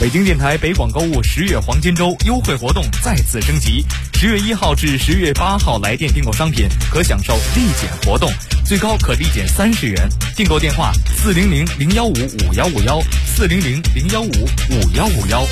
北京电台北广购物10月黄金周优惠活动再次升级，10月1号至10月8号来电订购商品可享受立减活动，最高可立减30元。订购电话400-015-5151，400-015-5151。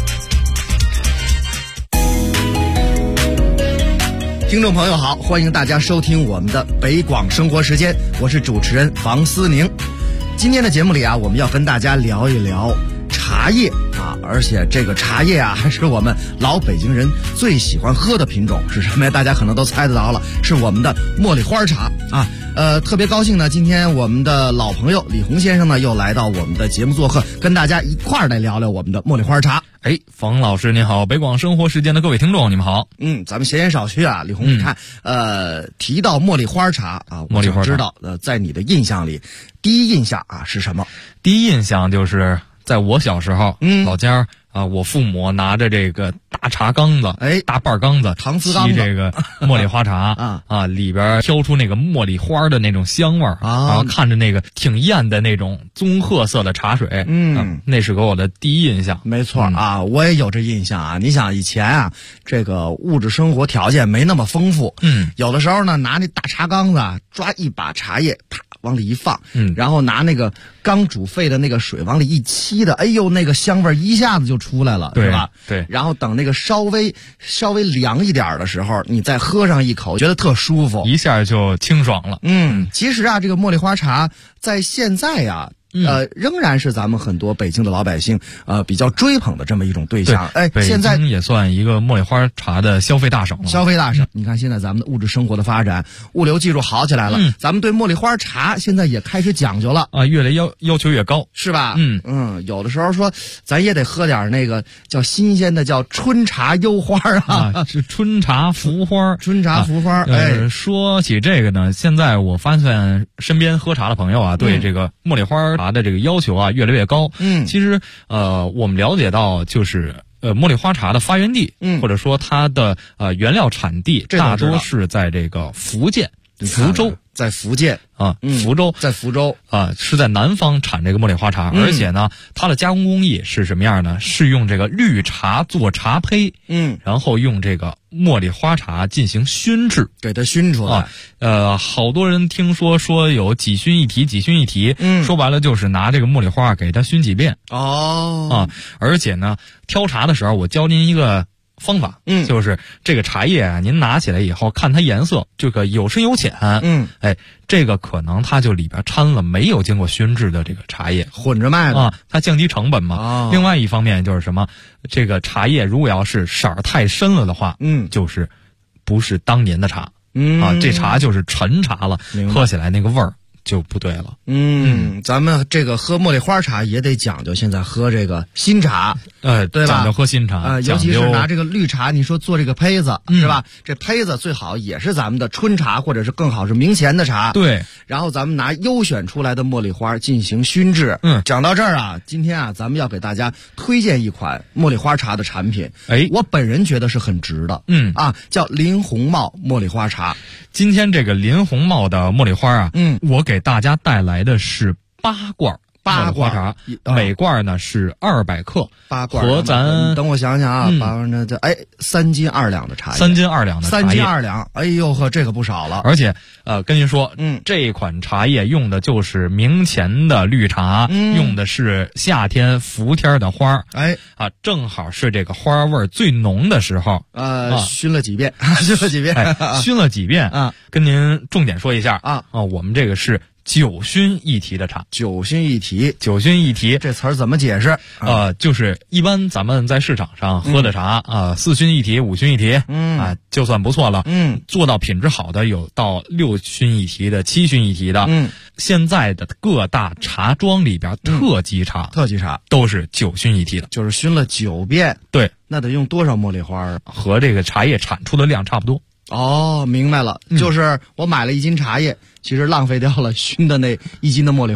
听众朋友好，欢迎大家收听我们的北广生活时间，我是主持人王思宁。今天的节目里啊，我们要跟大家聊一聊茶叶啊，而且这个茶叶啊，还是我们老北京人最喜欢喝的品种是什么呀？大家可能都猜得到了，是我们的茉莉花茶啊。特别高兴呢，今天我们的老朋友李红先生呢又来到我们的节目做客，跟大家一块儿来聊聊我们的茉莉花茶。 冯老师您好，北广生活时间的各位听众你们好。 咱们闲言少叙啊，李红，你看，提到茉莉花茶啊，我想知道，在你的印象里，第一印象啊是什么？ 第一印象就是在我小时候，老家啊，我父母拿着这个大茶缸子，大半缸子， 搪瓷缸子， 沏这个茉莉花茶里边飘出那个茉莉花的那种香味儿然后看着那个挺艳的那种棕褐色的茶水，那是给我的第一印象。 没错啊，我也有这印象啊。你想以前啊，这个物质生活条件没那么丰富，有的时候呢，拿那大茶缸子抓一把茶叶，啪往里一放，然后拿那个刚煮沸的那个水往里一沏的，哎呦，那个香味一下子就出来了，是吧？ 对。 然后等那个稍微凉一点的时候，你再喝上一口，觉得特舒服， 一下就清爽了。 其实啊，这个茉莉花茶在现在呀，仍然是咱们很多北京的老百姓比较追捧的这么一种对象。现在也算一个茉莉花茶的消费大省了。 消费大省，你看现在咱们的物质生活的发展，物流技术好起来了，咱们对茉莉花茶现在也开始讲究了啊，越来要求越高， 是吧？有的时候说咱也得喝点那个叫新鲜的，叫春茶幽花啊， 是春茶浮花， 春茶浮花。 说起这个呢，现在我发现身边喝茶的朋友啊，对这个茉莉花茶的这个要求啊越来越高。其实我们了解到就是茉莉花茶的发源地，或者说它的原料产地大多是在这个福建福州， 在福建啊，福州在福州啊，是在南方产这个茉莉花茶，而且呢，它的加工工艺是什么样呢？是用这个绿茶做茶胚，然后用这个茉莉花茶进行熏制， 给它熏出来。 好多人听说有几熏一提，说白了就是拿这个茉莉花给它熏几遍。而且呢，挑茶的时候我教您一个方法，就是这个茶叶啊，您拿起来以后看它颜色，这个有深有浅，这个可能它就里边掺了没有经过熏制的这个茶叶， 混着卖的它降低成本嘛。另外一方面就是什么，这个茶叶如果要是色儿太深了的话，就是不是当年的茶，这茶就是陈茶了，喝起来那个味儿就不对了。 咱们这个喝茉莉花茶也得讲究，现在喝这个新茶，对吧？ 讲究喝新茶， 尤其是拿这个绿茶，你说做这个胚子，是吧？这胚子最好也是咱们的春茶，或者是更好是明前的茶。 对。 然后咱们拿优选出来的茉莉花进行熏制。讲到这儿啊，今天啊，咱们要给大家推荐一款茉莉花茶的产品。我本人觉得是很值的。叫林红帽茉莉花茶。 今天这个林红帽的茉莉花啊，我给大家带来的是8罐茉莉花茶，每罐呢是200克 ，8罐和咱等我想想啊，8罐这3斤2两的茶叶 ，3斤2两的茶叶，3 斤2两，哎呦呵，这个不少了。 而且跟您说，这款茶叶用的就是明前的绿茶，用的是夏天伏天的花，正好是这个花味最浓的时候， 熏了几遍， 熏了几遍啊，跟您重点说一下啊，我们这个是9熏一提的茶。 9熏一提这词儿怎么解释？ 就是一般咱们在市场上喝的茶4熏一提、5熏一提，就算不错了。做到品质好的有到6熏一提的、7熏一提的。现在的各大茶庄里边特级茶都是9熏一提的， 就是熏了9遍。 对， 那得用多少茉莉花？ 和这个茶叶产出的量差不多。 明白了，就是我买了1斤茶叶，其实浪费掉了熏的那1斤的茉莉花。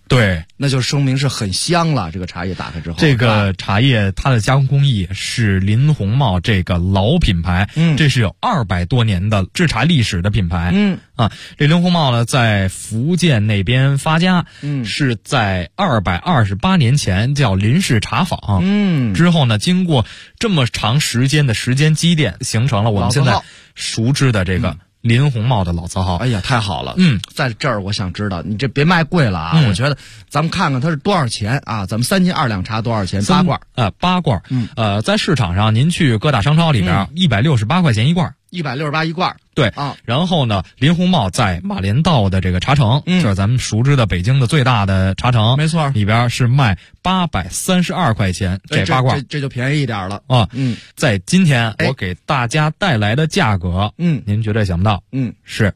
对， 那就说明是很香了。这个茶叶打开之后， 这个茶叶它的加工工艺是林红帽这个老品牌，这是有200多年的制茶历史的品牌，这林红帽呢在福建那边发家，是在228年前叫林氏茶坊，之后呢经过这么长时间的时间积淀，形成了我们现在熟知的这个林红帽的老字号。 哎呀，太好了！在这儿我想知道，你这别卖贵了啊！我觉得咱们看看它是多少钱啊？咱们3斤2两茶多少钱？8罐 ，8罐。在市场上，您去各大商超里边，168块钱一罐 ，168一罐。 对啊，然后呢，林红帽在马连道的这个茶城，就是咱们熟知的北京的最大的茶城， 没错， 里边是卖832块钱这8罐， 这就便宜一点了啊。在今天我给大家带来的价格，您绝对想不到，是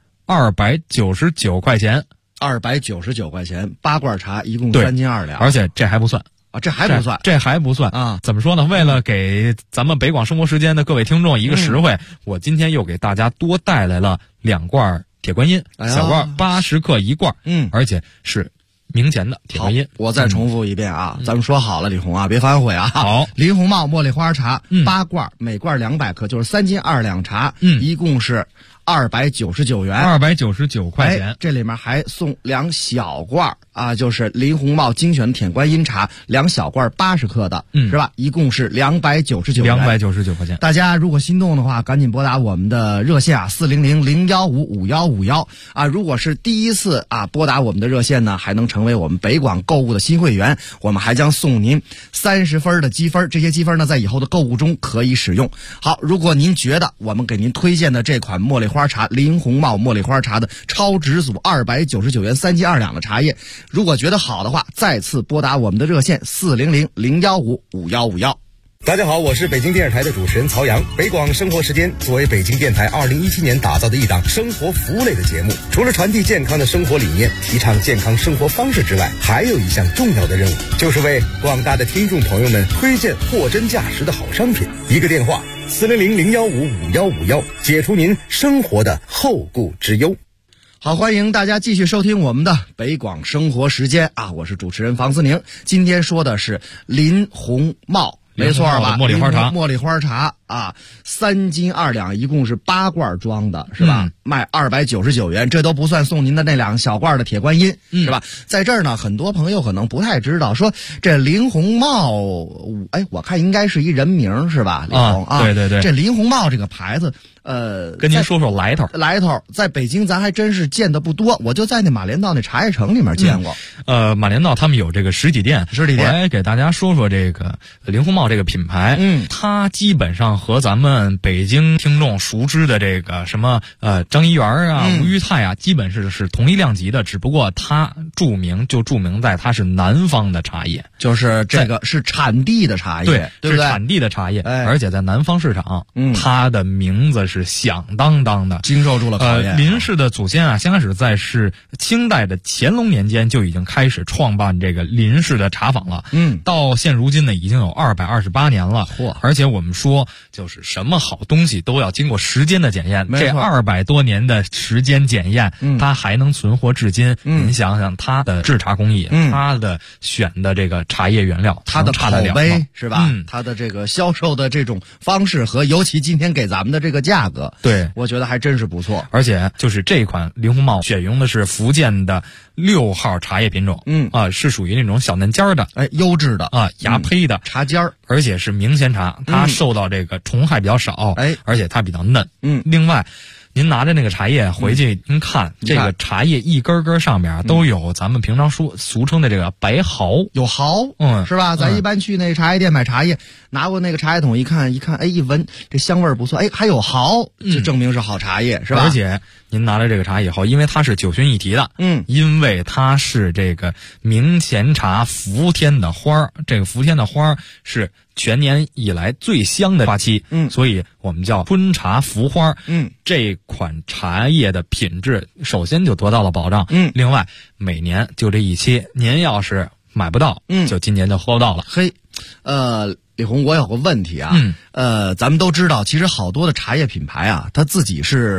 299块钱 ，299块钱，8罐茶，一共3斤2两， 而且这还不算。 这还不算， 这还不算啊！ 怎么说呢？为了给咱们北广生活时间的各位听众一个实惠，我今天又给大家多带来了2罐铁观音，小罐80克一罐，而且是明前的铁观音。 我再重复一遍啊，咱们说好了，李红啊，别反悔啊。 好， 林红帽茉莉花茶8罐，每罐200克，就是3斤2两茶，一共是299元 ，299块钱。 这里面还送2小罐啊，就是林红帽精选铁观音茶2小罐80克的，是吧？一共是299元 ，299块钱。 大家如果心动的话，赶紧拨打我们的热线啊，400-015-5151啊。如果是第一次啊拨打我们的热线呢，还能成为我们北广购物的新会员，我们还将送您30分的积分，这些积分呢在以后的购物中可以使用。好，如果您觉得我们给您推荐的这款茉莉花茶林红帽茉莉花茶的超值组299元3斤2两的茶叶，如果觉得好的话，再次拨打我们的热线400-015-5151。 大家好，我是北京电视台的主持人曹阳。北广生活时间作为北京电台2017年打造的一档生活服务类的节目，除了传递健康的生活理念，提倡健康生活方式之外，还有一项重要的任务，就是为广大的听众朋友们推荐货真价实的好商品。一个电话400-015-5151，解除您生活的后顾之忧。 好，欢迎大家继续收听我们的北广生活时间啊！我是主持人房思宁，今天说的是林红帽，没错吧？ 茉莉花茶， 茉莉花茶啊，3斤2两，一共是8罐装的，是吧？卖299元，这都不算送您的那2小罐的铁观音，是吧？在这儿呢，很多朋友可能不太知道，说这林红帽，我看应该是一人名是吧？李红啊， 对对对， 这林红帽这个牌子。 跟您说说来头， 在北京咱还真是见的不多，我就在那马连道那茶叶城里面见过。 马连道他们有这个实体店，我来给大家说说这个林红帽这个品牌。它基本上和咱们北京听众熟知的这个什么张一元啊、吴裕泰啊，基本是同一量级的，只不过它著名在它是南方的茶叶， 就是这个是产地的茶叶，对不对？ 是产地的茶叶，而且在南方市场，它的名字是响当当的， 经受住了考验。 林氏的祖先啊，先开始在是清代的乾隆年间就已经开始创办这个林氏的茶坊了。到现如今呢，已经有228年了。而且我们说，就是什么好东西都要经过时间的检验。这200多年的时间检验，它还能存活至今。您想想，它的制茶工艺，它的选的这个茶叶原料， 它的口碑是吧？它的这个销售的这种方式和尤其今天给咱们的这个价格， 对， 我觉得还真是不错。 而且就是这款林红帽选用的是福建的6号茶叶品种，是属于那种小嫩尖的， 优质的啊，芽胚的茶尖儿， 而且是明前茶，它受到这个虫害比较少，而且它比较嫩。另外，您拿着那个茶叶回去，您看这个茶叶一根根上面都有咱们平常俗称的这个白毫， 有毫，是吧？咱一般去那茶叶店买茶叶，拿过那个茶叶桶一看，一闻这香味不错，还有毫，就证明是好茶叶，是吧？ 而且您拿了这个茶以后，因为它是9熏一提的，因为它是这个明前茶伏天的花，这个伏天的花是全年以来最香的花期，所以我们叫春茶伏花。这款茶叶的品质首先就得到了保障，另外每年就这一期，您要是买不到，就今年就喝不到了。 嘿，李红，我有个问题啊，咱们都知道，其实好多的茶叶品牌啊，它自己是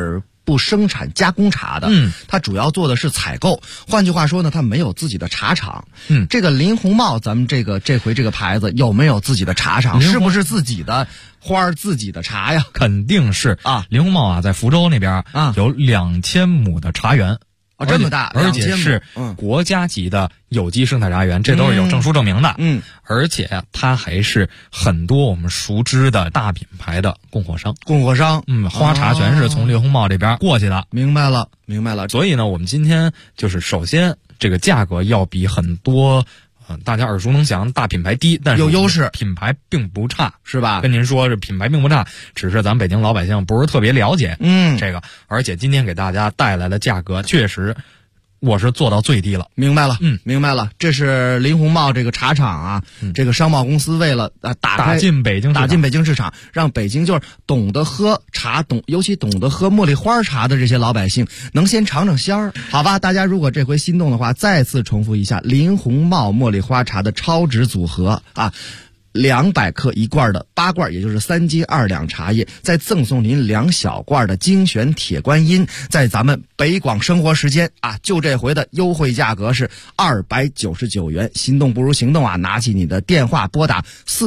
不生产加工茶的，它主要做的是采购。换句话说呢，它没有自己的茶厂。这个林红帽，咱们这回这个牌子有没有自己的茶厂？是不是自己的花自己的茶呀？ 肯定是啊。林红帽啊，在福州那边啊有2000亩的茶园。 这么大， 而且是国家级的有机生态茶园，这都是有证书证明的。而且它还是很多我们熟知的大品牌的供货商。花茶全是从林红帽这边过去的。 明白了。 所以呢，我们今天就是首先这个价格要比很多大家耳熟能详大品牌低，但是有优势， 品牌并不差， 是吧？ 跟您说，这品牌并不差，只是咱们北京老百姓不是特别了解这个。而且今天给大家带来的价格确实我是做到最低了。 明白了。这是林红帽这个茶厂啊，这个商贸公司为了打进北京市场，让北京就是懂得喝茶尤其懂得喝茉莉花茶的这些老百姓能先尝尝鲜儿。好吧，大家如果这回心动的话，再次重复一下林红帽茉莉花茶的超值组合啊。200克1罐的8罐，也就是3斤2两茶叶，再赠送您2小罐的精选铁观音，在咱们北广生活时间啊，就这回的优惠价格是299元。心动不如行动啊！拿起你的电话拨打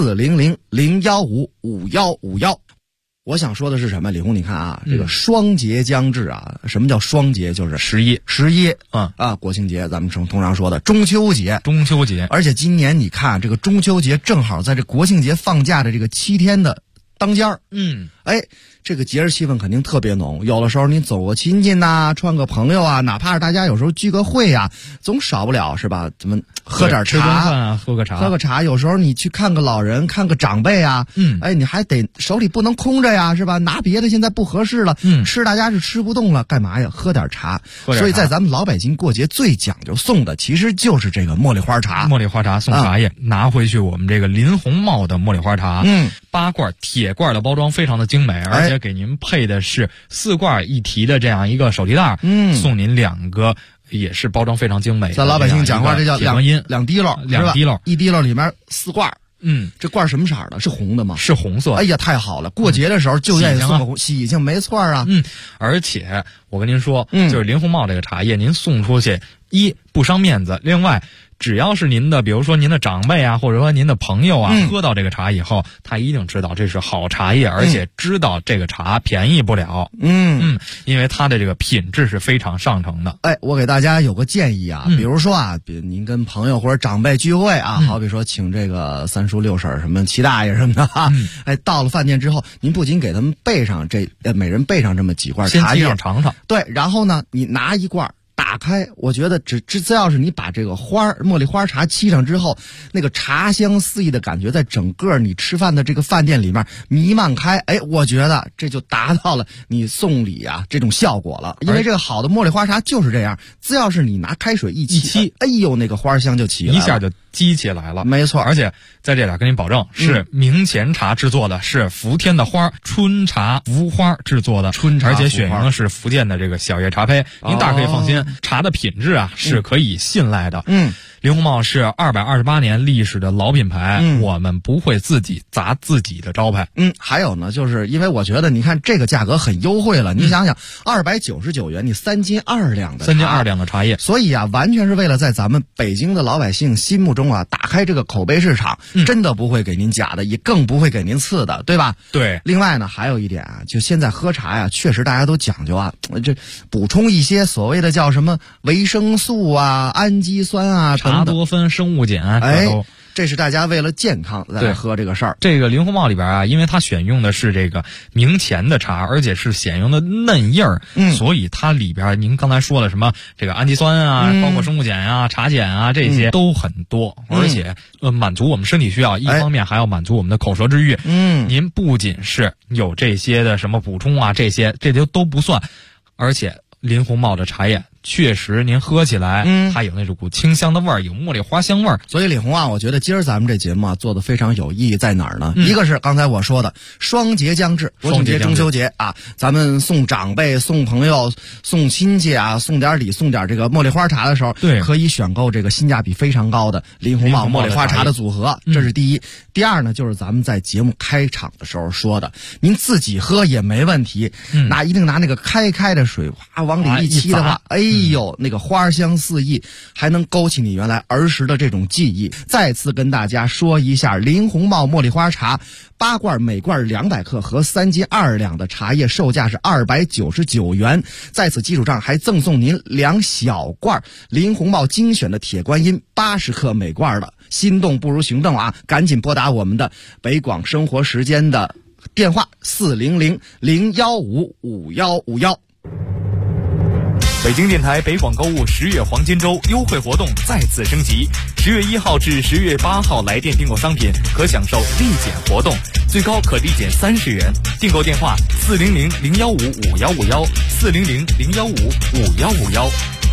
400-015-5151。我想说的是什么？李红，你看啊，这个双节将至啊，什么叫双节？就是11，国庆节，咱们通常说的中秋节，而且今年你看这个中秋节正好在这国庆节放假的这个7天的当间儿，这个节日气氛肯定特别浓。有的时候你走个亲戚呐，串个朋友啊，哪怕是大家有时候聚个会啊，总少不了是吧？咱们喝点茶， 吃顿饭啊，喝个茶。有时候你去看个老人，看个长辈啊，你还得手里不能空着呀，是吧？拿别的现在不合适了，吃大家是吃不动了，干嘛呀？喝点茶。所以在咱们老北京过节最讲究送的，其实就是这个茉莉花茶。 茉莉花茶送茶叶，拿回去我们这个林红帽的茉莉花茶，8罐铁罐的包装非常的精美，而且给您配的是4罐一提的这样一个手提袋，送您2个也是包装非常精美的。 咱老百姓讲话这叫两滴漏，2滴漏，1滴漏里面4罐。这罐什么色的？是红的吗？ 是红色。 哎呀，太好了！过节的时候就愿意送个红喜庆，没错啊。 而且我跟您说，就是林红帽这个茶叶，您送出去不伤面子，另外只要是您的，比如说您的长辈啊，或者说您的朋友啊，喝到这个茶以后，他一定知道这是好茶叶，而且知道这个茶便宜不了。因为它的这个品质是非常上乘的。 我给大家有个建议啊，比如说啊，您跟朋友或者长辈聚会啊，好比说请这个3叔6婶什么7大爷什么的啊，到了饭店之后，您不仅给他们备上每人备上这么几罐茶叶， 先尝尝。 对，然后呢，你拿1罐。打开，我觉得只要是你把这个茉莉花茶沏上之后，那个茶香四溢的感觉在整个你吃饭的这个饭店里面弥漫开，我觉得这就达到了你送礼啊这种效果了。因为这个好的茉莉花茶就是这样，只要是你拿开水一沏，哎呦，那个花香就起来了， 一下就激起来了。 没错， 而且在这点跟您保证，是明前茶制作的，是福天的花春茶福花制作的，而且选用的是福建的这个小叶茶胚，您大可以放心。茶的品质啊是可以信赖的。林红帽是228年历史的老品牌，我们不会自己砸自己的招牌。 还有呢，就是因为我觉得你看这个价格很优惠了，你想想299元，你3斤2两的茶叶， 所以啊，完全是为了在咱们北京的老百姓心目中啊打开这个口碑市场，真的不会给您假的，也更不会给您次的，对吧？ 对。 另外呢，还有一点啊，就现在喝茶呀，确实大家都讲究啊，这补充一些所谓的叫什么维生素啊、氨基酸啊、 茶多酚、生物碱， 这是大家为了健康在喝这个事儿。 这个林红帽里边啊，因为它选用的是这个明前的茶，而且是选用的嫩叶儿，所以它里边您刚才说了什么这个氨基酸啊，包括生物碱啊、茶碱啊，这些都很多，而且满足我们身体需要，一方面还要满足我们的口舌之欲。您不仅是有这些的什么补充啊，这些都不算，而且林红帽的茶叶确实您喝起来，还有那种股清香的味儿，有茉莉花香味儿。 所以李红啊，我觉得今儿咱们这节目啊做的非常有意义，在哪儿呢？一个是刚才我说的双节将至，国庆节、中秋节啊，咱们送长辈、送朋友、送亲戚啊，送点礼、送点这个茉莉花茶的时候， 对， 可以选购这个性价比非常高的林红帽茉莉花茶的组合，这是第一。第二呢，就是咱们在节目开场的时候说的，您自己喝也没问题，一定拿那个开的水往里一沏的话，哎呦，那个花香四溢，还能勾起你原来儿时的这种记忆。再次跟大家说一下，林红帽茉莉花茶8罐，每罐200克和3斤2两的茶叶，售价是299元。在此基础上还赠送您2小罐林红帽精选的铁观音80克每罐的。心动不如行动啊！赶紧拨打我们的北广生活时间的电话400-015-5151。 北京电台北广购物10月黄金周优惠活动再次升级，10月1号至10月8号来电订购商品可享受立减活动，最高可立减30元。订购电话400-015-5151，400-015-5151。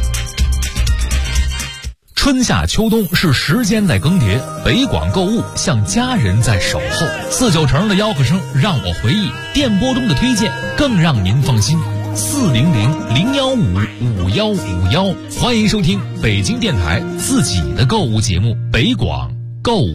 春夏秋冬是时间在更迭，北广购物像家人在守候。49成的吆喝声让我回忆，电波中的推荐更让您放心。400-015-5151，欢迎收听北京电台自己的购物节目《北广购物》。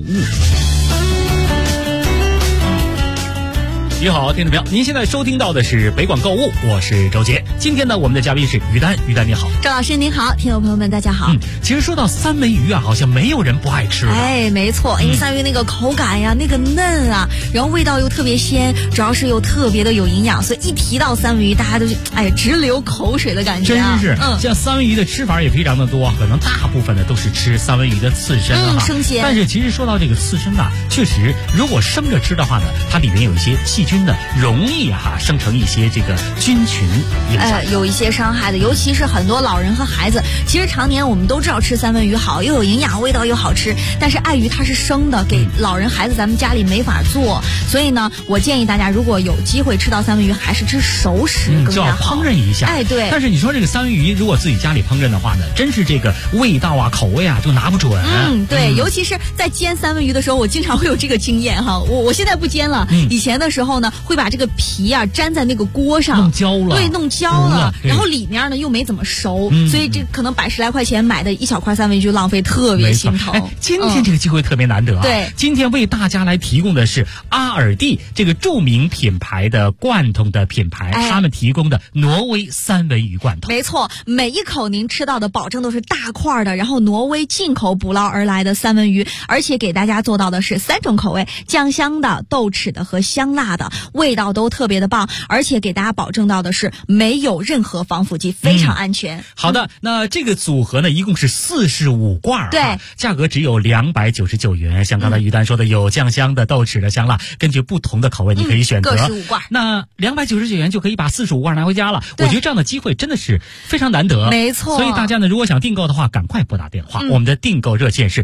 你好，听众朋友，您现在收听到的是北广购物，我是周杰。今天呢，我们的嘉宾是于丹，于丹你好。 周老师您好，听众朋友们大家好。 其实说到三文鱼啊，好像没有人不爱吃的。 哎，没错，因为三文鱼那个口感呀，那个嫩啊，然后味道又特别鲜，主要是又特别的有营养，所以一提到三文鱼，大家都是直流口水的感觉啊。 真是，像三文鱼的吃法也非常的多，可能大部分呢都是吃三文鱼的刺身啊， 生鲜。 但是其实说到这个刺身啊，确实如果生着吃的话呢，它里面有一些细菌呢，容易生成一些这个菌群影响， 有一些伤害的，尤其是很多老人和孩子。其实常年我们都知道吃三文鱼好，又有营养，味道又好吃，但是碍于它是生的，给老人孩子咱们家里没法做，所以呢，我建议大家如果有机会吃到三文鱼，还是吃熟食更加好， 就要烹饪一下。 哎，对。 但是你说这个三文鱼，如果自己家里烹饪的话呢，真是这个味道啊、口味啊就拿不准。 对，尤其是在煎三文鱼的时候，我经常会有这个经验哈。我现在不煎了，以前的时候呢，会把这个皮啊粘在那个锅上， 弄焦了。 对，弄焦了，然后里面呢又没怎么熟，所以这可能100-10来块钱买的一小块三文鱼就浪费，特别心疼。 今天这个机会特别难得啊！ 对， 今天为大家来提供的是阿尔蒂这个著名品牌的罐头的品牌，他们提供的挪威三文鱼罐头。 没错，每一口您吃到的保证都是大块的，然后挪威进口捕捞而来的三文鱼，而且给大家做到的是3种口味，酱香的、豆豉的和香辣的，味道都特别的棒，而且给大家保证到的是没有任何防腐剂，非常安全。 好的，那这个组合呢，一共是45罐， 对， 价格只有299元。像刚才于丹说的，有酱香的、豆豉的、香辣，根据不同的口味你可以选择。 各15罐， 那299元就可以把45罐拿回家了。我觉得这样的机会真的是非常难得， 没错。 所以大家呢，如果想订购的话，赶快拨打电话，我们的订购热线是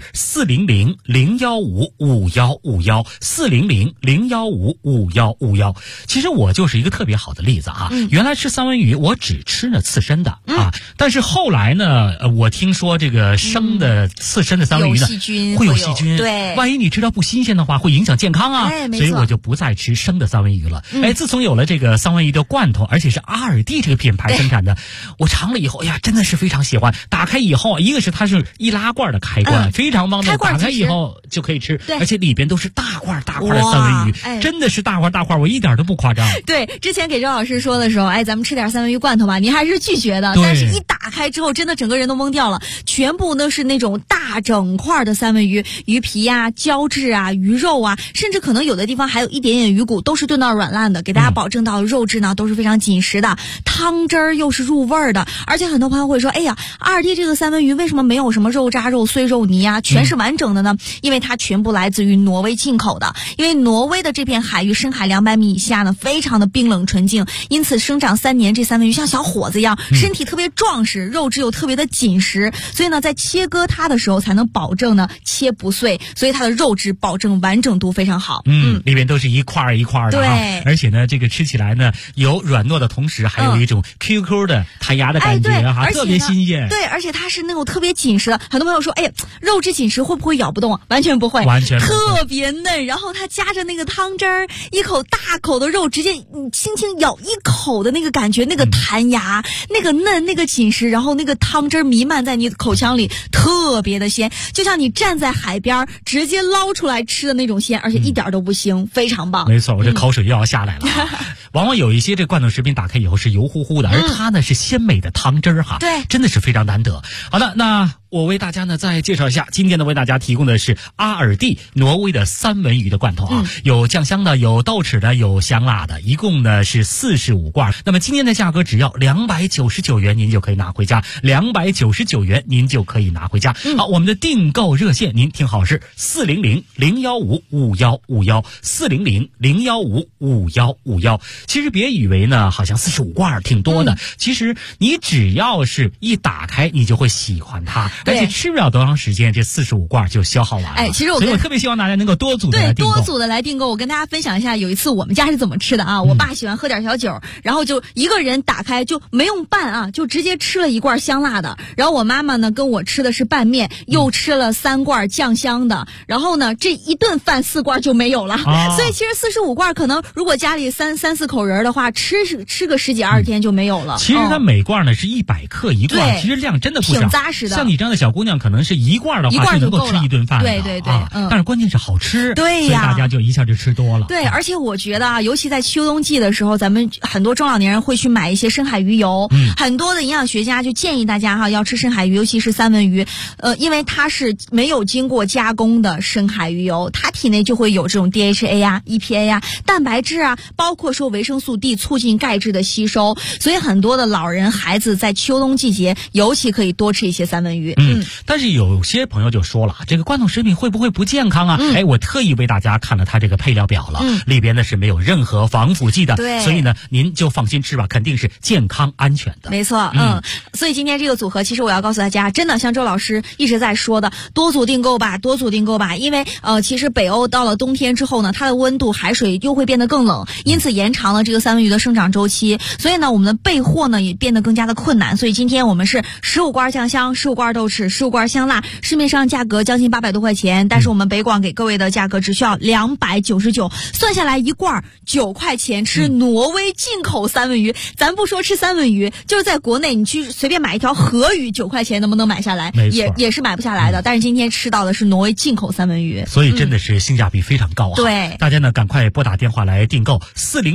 400-015-5151，400-015-5151。其实我就是一个特别好的例子啊，原来吃三文鱼我只吃那刺身的但是后来呢，我听说这个生的刺身的三文鱼呢会有细菌， 对， 万一你吃到不新鲜的话，会影响健康啊，所以我就不再吃生的三文鱼了。自从有了这个三文鱼的罐头，而且是阿尔蒂这个品牌生产的，我尝了以后，真的是非常喜欢。打开以后，一个是它是易拉罐的开关，非常方便，打开以后就可以吃，而且里边都是大块的三文鱼，真的是大块，我一点都不夸张。 对，之前给周老师说的时候，咱们吃点三文鱼罐头吧，您还是拒绝的，但是一打开之后，真的整个人都懵掉了，全部呢是那种大整块的三文鱼，鱼皮啊、胶质啊、鱼肉啊，甚至可能有的地方还有一点点鱼骨，都是炖到软烂的，给大家保证到肉质呢都是非常紧实的，汤汁儿又是入味儿的。而且很多朋友会说，阿尔蒂这个三文鱼为什么没有什么肉渣、肉碎、肉泥啊，全是完整的呢？因为它全部来自于挪威进口的，因为挪威的这片海域深海200米以下呢，非常的冰冷纯净，因此生长3年，这三文鱼像小伙子一样，身体特别壮实，肉质又特别的紧实，所以呢，在切割它的时候， 才能保证呢切不碎，所以它的肉质保证完整度非常好。 里面都是一块一块的， 对， 而且呢，这个吃起来呢有软糯的同时，还有一种 QQ 的弹牙的感觉哈，特别新鲜。 对，而且它是那种特别紧实的。很多朋友说，哎呀，肉质紧实会不会咬不动啊？完全不会， 完全不会， 特别嫩。然后它夹着那个汤汁儿，一口大口的肉，直接你轻轻咬一口的那个感觉，那个弹牙，那个嫩，那个紧实，然后那个汤汁弥漫在你口腔里，特别的鲜，就像你站在海边直接捞出来吃的那种鲜，而且一点都不腥，非常棒。 没错，我这口水又要下来了。往往有一些这罐头食品打开以后是油乎乎的，而它呢是鲜美的汤汁儿哈， 对， 真的是非常难得。好的，那我为大家呢再介绍一下，今天呢为大家提供的是阿尔蒂挪威的三文鱼的罐头啊，有酱香的，有豆豉的，有香辣的，一共呢是45罐。那么今天的价格只要299元，您就可以拿回家，299元您就可以拿回家。好，我们的订购热线您听好是400-015-5151，400-015-5151。其实别以为呢好像45罐挺多的，其实你只要是一打开你就会喜欢它，而且吃不了多长时间这45罐就消耗完了。 其实所以我特别希望大家能够多组的来订购。 多组的来订购。我跟大家分享一下，有一次我们家是怎么吃的啊？我爸喜欢喝点小酒，然后就一个人打开就没用拌啊，就直接吃了一罐香辣的。然后我妈妈呢跟我吃的是拌面，又吃了3罐酱香的。然后呢这一顿饭4罐就没有了。所以其实45罐可能如果家里三四口人的话，吃个10几20天就没有了。 其实它每罐呢是100克一罐，其实量真的不小， 挺扎实的。 像你这样的小姑娘，可能是1罐的话就能够吃一顿饭了。 对， 但是关键是好吃， 对呀， 所以大家就一下就吃多了。 对，而且我觉得啊，尤其在秋冬季的时候，咱们很多中老年人会去买一些深海鱼油。很多的营养学家就建议大家哈要吃深海鱼，尤其是三文鱼，因为它是没有经过加工的深海鱼油，它体内就会有这种 DHA 啊、EPA 啊、蛋白质啊，包括说维生素 D， 促进钙质的吸收。所以很多的老人、孩子在秋冬季节尤其可以多吃一些三文鱼。 但是有些朋友就说了，这个罐头食品会不会不健康啊？我特意为大家看了它这个配料表了，里边呢是没有任何防腐剂的，所以呢您就放心吃吧，肯定是健康安全的。 没错，所以今天这个组合，其实我要告诉大家，真的像周老师一直在说的，多组订购吧，因为其实北欧到了冬天之后呢，它的温度海水又会变得更冷，因此延长了这个三文鱼的生长周期，所以呢我们的备货呢也变得更加的困难。所以今天我们是15罐酱香，15罐豆豉，15罐香辣，市面上价格将近800多块钱，但是我们北广给各位的价格只需要299，算下来一罐9块钱，吃挪威进口三文鱼。咱不说吃三文鱼，就是在国内你去随便买一条河鱼9块钱能不能买下来？也是买不下来的。但是今天吃到的是挪威进口三文鱼， 所以真的是性价比非常高啊！ 对， 大家呢赶快拨打电话来订购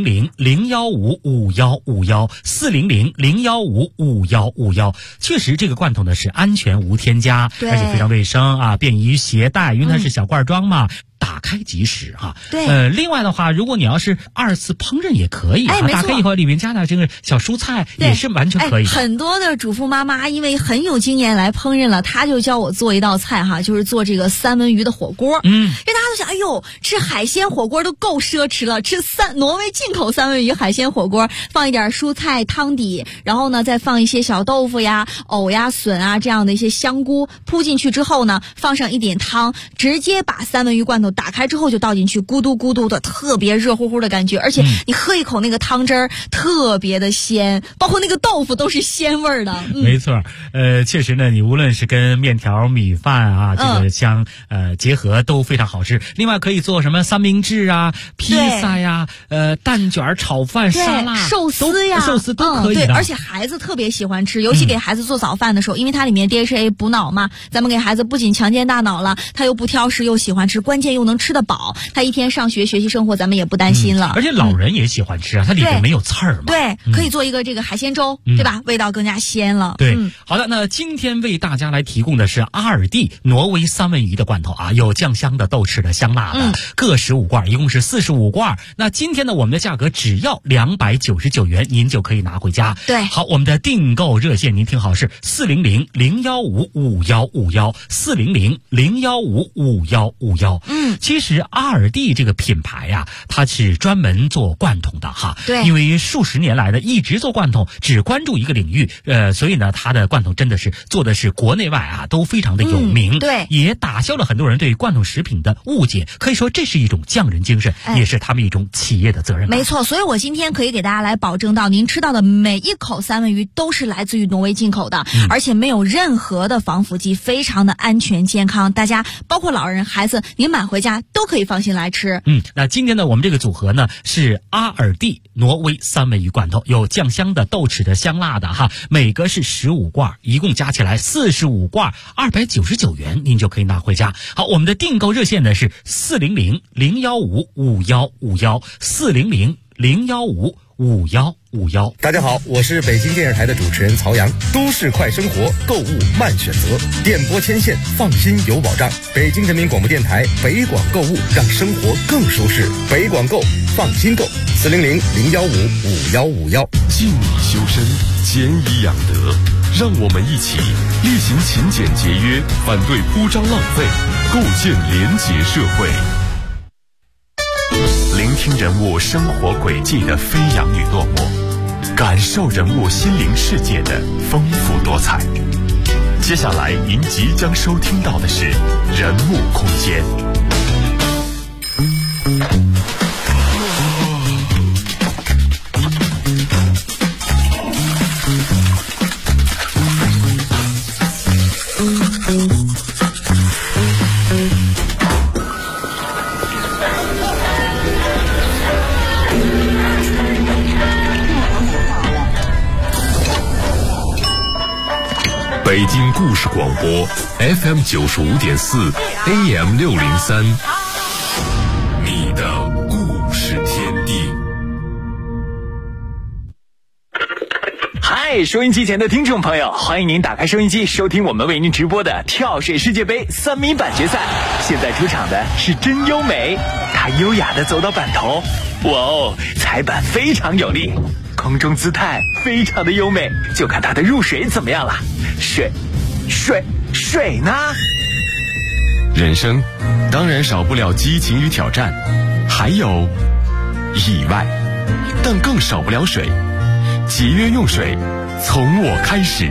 400-015-5151，400-015-5151。确实这个罐头呢是安全无添加，而且非常卫生啊，便于携带，因为它是小罐装嘛。打开即食哈， 对。 另外的话，如果你要是2次烹饪也可以，打开以后里面加点这个小蔬菜也是完全可以的。 很多的主妇妈妈因为很有经验来烹饪了，她就教我做一道菜哈，就是做这个三文鱼的火锅。因为大家都想，哎呦，吃海鲜火锅都够奢侈了，吃挪威进口三文鱼海鲜火锅，放一点蔬菜汤底，然后呢再放一些小豆腐呀、藕呀、笋啊这样的一些香菇铺进去之后呢，放上一点汤，直接把三文鱼罐头打开之后就倒进去，咕嘟咕嘟的，特别热乎乎的感觉，而且你喝一口那个汤汁儿特别的鲜，包括那个豆腐都是鲜味儿的。 没错，确实呢，你无论是跟面条、米饭啊，这个相结合都非常好吃。另外可以做什么三明治啊、披萨呀、蛋卷、炒饭、沙拉、 寿司呀、 寿司都可以的。 对，而且孩子特别喜欢吃，尤其给孩子做早饭的时候，因为它里面 DHA 补脑嘛，咱们给孩子不仅强健大脑了，他又不挑食又喜欢吃，关键又能吃得饱，他一天上学学习生活咱们也不担心了。 而且老人也喜欢吃啊，它里面没有刺儿嘛。 对，可以做一个这个海鲜粥，对吧？味道更加鲜了。 对，好的，那今天为大家来提供的是阿尔蒂挪威三文鱼的罐头啊，有酱香的、豆豉的、香辣的，各15罐，一共是45罐。那今天呢，我们的价格只要299元，您就可以拿回家。 对， 好，我们的订购热线您听好是400-015-5151，400-015-5151。 其实阿尔蒂这个品牌呀，它是专门做罐头的哈。 对， 因为数十年来呢一直做罐头，只关注一个领域，所以呢它的罐头真的是做的是国内外啊都非常的有名。 对， 也打消了很多人对罐头食品的误解，可以说这是一种匠人精神，也是他们一种企业的责任感。 没错，所以我今天可以给大家来保证到，您吃到的每一口三文鱼都是来自于挪威进口的，而且没有任何的防腐剂，非常的安全健康。大家包括老人孩子，您买回家都可以放心来吃。 那今天呢，我们这个组合呢是阿尔蒂挪威三文鱼罐头，有酱香的、豆豉的、香辣的哈，每个是15罐，一共加起来45罐，299元，您就可以拿回家。好，我们的订购热线呢是400-015-5151，400-015-5151。 大家好，我是北京电视台的主持人曹阳。都市快生活，购物慢选择，电波牵线，放心有保障。北京人民广播电台北广购物，让生活更舒适。北广购，放心购，400-015-5151。 静以修身，俭以养德，让我们一起厉行勤俭节约，反对铺张浪费，构建廉洁社会。聆听人物生活轨迹的飞扬与落寞，感受人物心灵世界的丰富多彩。接下来您即将收听到的是人物空间。北京故事广播 FM 95.4 AM 603，你的故事天地。 嗨，收音机前的听众朋友，欢迎您打开收音机，收听我们为您直播的跳水世界杯3米板决赛。现在出场的是真优美，她优雅地走到板头，哇哦，踩板非常有力，空中姿态非常的优美，就看她的入水怎么样了。水呢？ 人生当然少不了激情与挑战，还有意外，但更少不了水。节约用水，从我开始。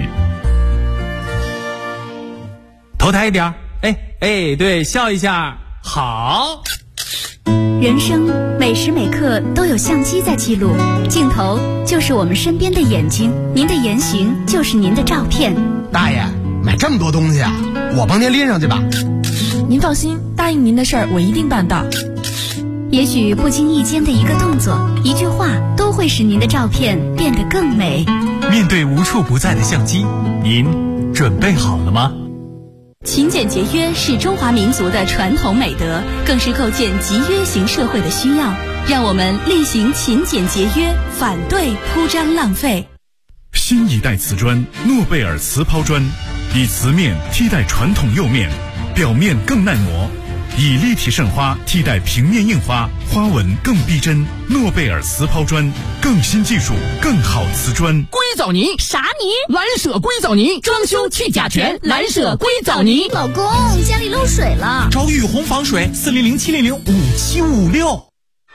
头抬一点，对，笑一下，好。 人生每时每刻都有相机在记录，镜头就是我们身边的眼睛，您的言行就是您的照片。 大爷，买这么多东西啊，我帮您拎上去吧。 您放心，答应您的事儿我一定办到。 也许不经意间的一个动作、一句话，都会使您的照片变得更美。 面对无处不在的相机，您准备好了吗？ 勤俭节约是中华民族的传统美德，更是构建集约型社会的需要。让我们厉行勤俭节约，反对铺张浪费。 新一代瓷砖诺贝尔瓷抛砖，以瓷面替代传统釉面，表面更耐磨，以立体渗花替代平面印花，花纹更逼真。诺贝尔瓷抛砖，更新技术，更好瓷砖。 硅藻泥啥泥？蓝舍硅藻泥，装修去甲醛，蓝舍硅藻泥。 老公，家里漏水了， 找雨虹防水，400-700-5756。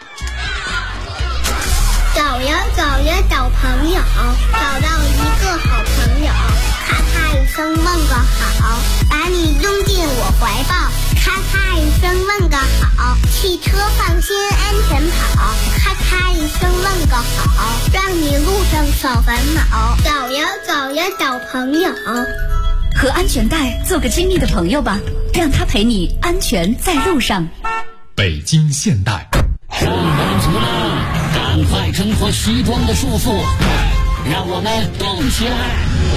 找朋友，找到一个好朋友，咔咔一声问个好，把你拥进我怀抱，咔咔一声问个好，汽车放心安全跑，咔咔一声问个好，让你路上少烦恼。找朋友， 和安全带做个亲密的朋友吧，让他陪你安全在路上。 北京现代， 上班族们，赶快挣脱西装的束缚，让我们动起来。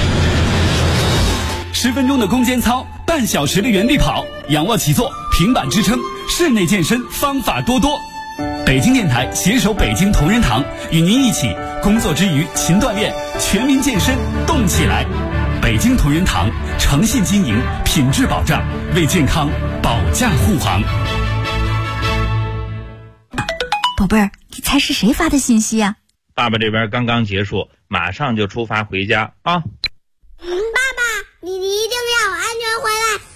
10分钟的空间操，半小时的原地跑，仰卧起坐，平板支撑，室内健身方法多多。北京电台携手北京同仁堂，与您一起工作之余勤锻炼，全民健身动起来。北京同仁堂诚信经营，品质保障，为健康保驾护航。 宝贝儿，你猜是谁发的信息啊？ 爸爸这边刚刚结束，马上就出发回家啊。 爸爸，你一定要安全回来。